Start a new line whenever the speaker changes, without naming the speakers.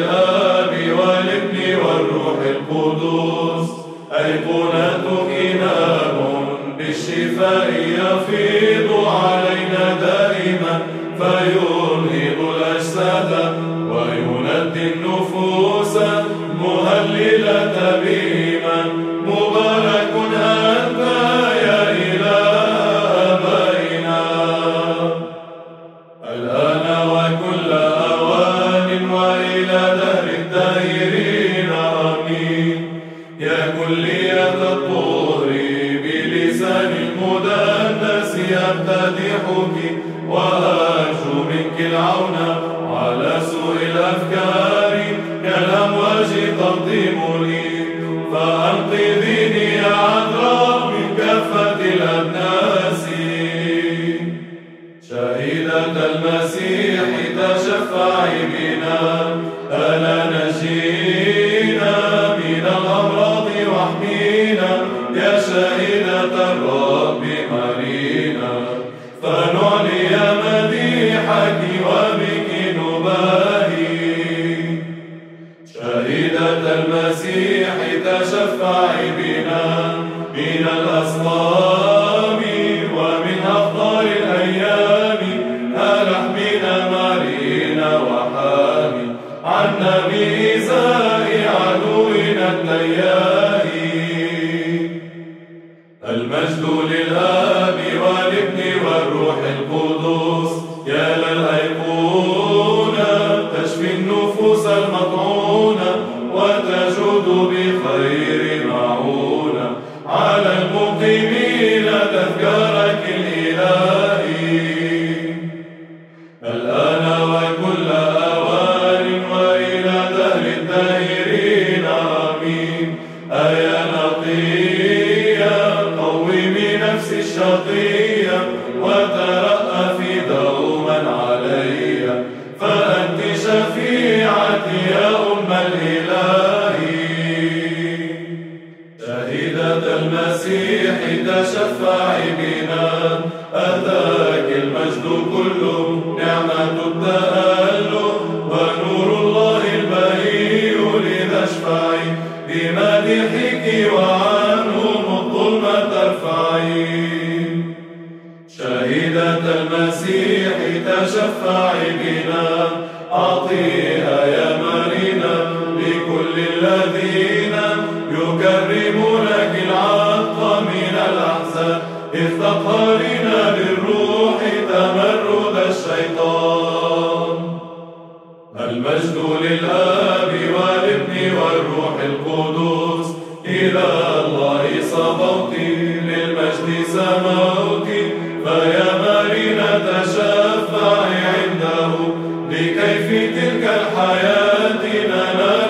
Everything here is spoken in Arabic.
للآب والابن والروح القدس أيقونة إناب بالشفاء يفيض علينا دائما فينهض الأجساد ويندي النفوس مهللة بهما مبارك أنت يا إله آبائنا الآن وكل أوان وإلى دهر الداهرين آمين يا كلية الطهر بلسان المدنس يمتدحك وأرجو منك العون على سوء الأفكار كالأمواج تنظمني فأنقذيني يا عذراء من كافة الأدناس شهيدة المسيح تشفعي بنا ألا نجينا من الأمراض واحمينا يا شهيدة الرب مرينا فنعلي مديحك وبك نباهي شهيدة المسيح تشفعي بنا من الأصنام ومن أفضل الأيام ألحمنا مارينا وحامي عنا بإزاء عدونا التياه المجد للآب والابن والروح القدس يا للأيقونة تشفي النفوس المطعونة وتجود بخير معونة على المقيمين تذكارك الإلهي الآن وكل أوان وإلى دهر الداهرين آمين أيا نقيا قومي نفسي الشقية وترأفي دوما علي فأنت شفيعتي يا أم الإله شهيدة المسيح تشفعي بنا أتاك المجد كله نعمة التأله ونور الله البهي لذا اشفعي بمدحك وعنهم الظلم ترفعي شهيدة المسيح تشفعي بنا أعطيها يا مرينا لكل الذين يكرمونك العطف من الأحزان إذ تطهرنا بالروح تمرد الشيطان المجد للآب والابن والروح القدس إلى الله صبوت للمجد سموت فيا مارينا تشفعي عنده لكي في تلك الحياة ننال